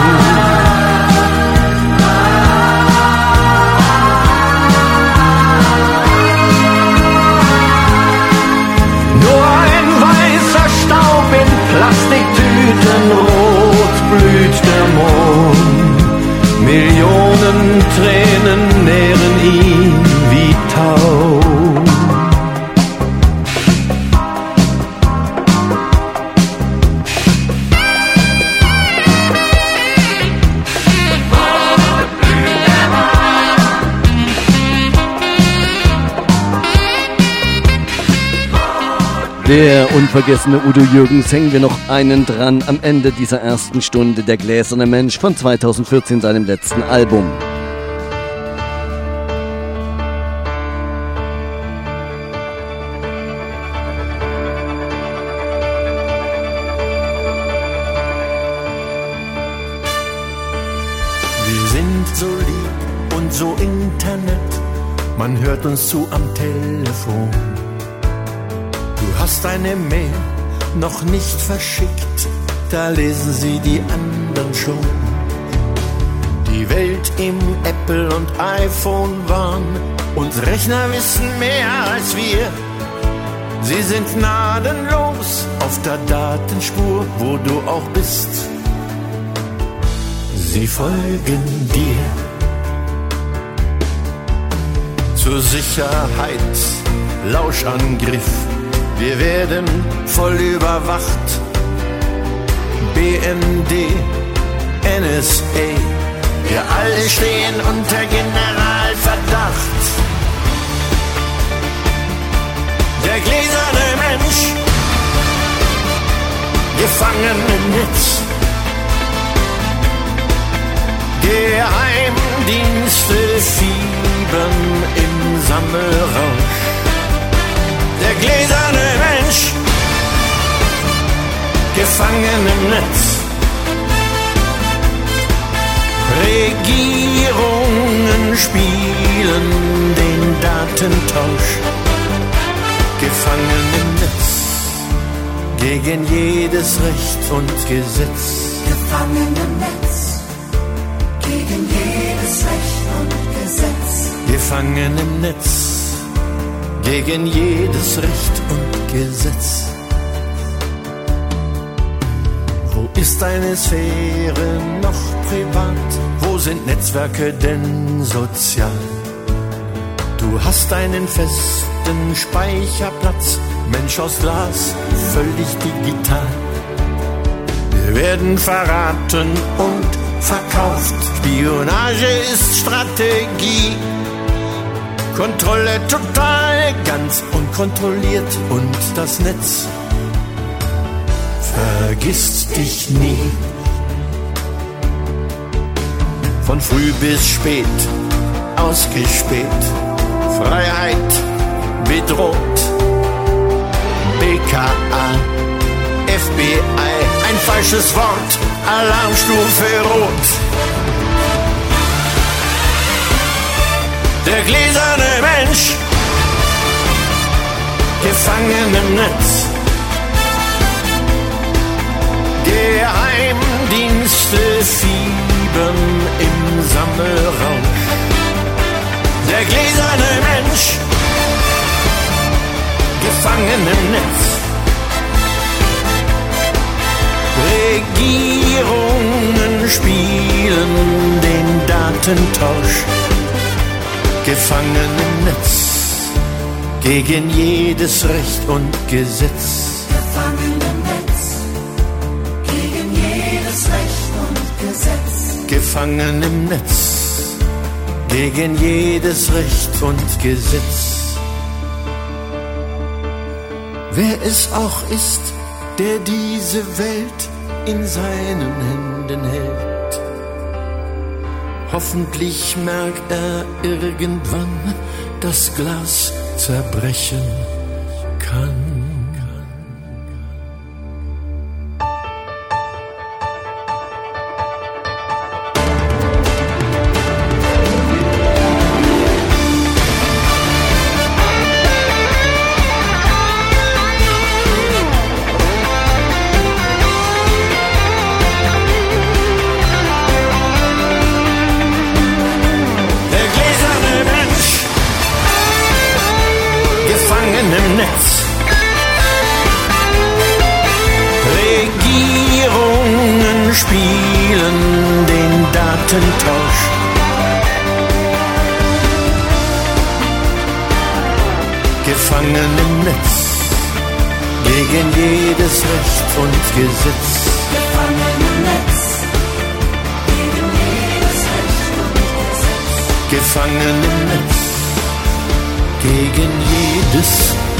Plastiktüten, rot blüht der Mond, Millionen Tränen nähren ihn wie Tau. Der unvergessene Udo Jürgens, hängen wir noch einen dran am Ende dieser ersten Stunde. Der gläserne Mensch von zweitausendvierzehn, seinem letzten Album. Wir sind so lieb und so Internet, man hört uns zu am Telefon. Du hast eine Mail noch nicht verschickt, da lesen sie die anderen schon. Die Welt im Apple- und iPhone-Wahn, und Rechner wissen mehr als wir. Sie sind gnadenlos auf der Datenspur, wo du auch bist. Sie folgen dir zur Sicherheit, Lauschangriff. Wir werden voll überwacht. B N D, N S A, wir alle stehen unter Generalverdacht. Der gläserne Mensch, gefangen im Netz. Geheimdienste fiebern im Sammelrausch. Der gläserne Mensch, gefangen im Netz. Regierungen spielen den Datentausch. Gefangen im Netz, gegen jedes Recht und Gesetz. Gefangen im Netz, gegen jedes Recht und Gesetz. Gefangen im Netz, gegen jedes Recht und Gesetz. Wo ist deine Sphäre noch privat? Wo sind Netzwerke denn sozial? Du hast einen festen Speicherplatz, Mensch aus Glas, völlig digital. Wir werden verraten und verkauft. Spionage ist Strategie. Kontrolle total, ganz unkontrolliert, und das Netz vergisst dich nie. Von früh bis spät ausgespäht, Freiheit bedroht. B K A, F B I, ein falsches Wort, Alarmstufe rot. Der gläserne Mensch, gefangen im Netz. Geheimdienste fiebern im Sammelrausch. Der gläserne Mensch, gefangen im Netz. Regierungen spielen den Datentausch. Gefangen im Netz, gegen jedes Recht und Gesetz. gefangen im Netz, gegen jedes Recht und Gesetz. Wer es auch ist, der diese Welt in seinen Händen hält, hoffentlich merkt er irgendwann, dass Glas zerbrechen kann. Regierungen spielen den Datentausch. Gefangen im Netz, gegen jedes Recht und Gesetz. Gefangen im Netz, gegen jedes Recht und Gesetz. Gefangen im Netz, gegen jedes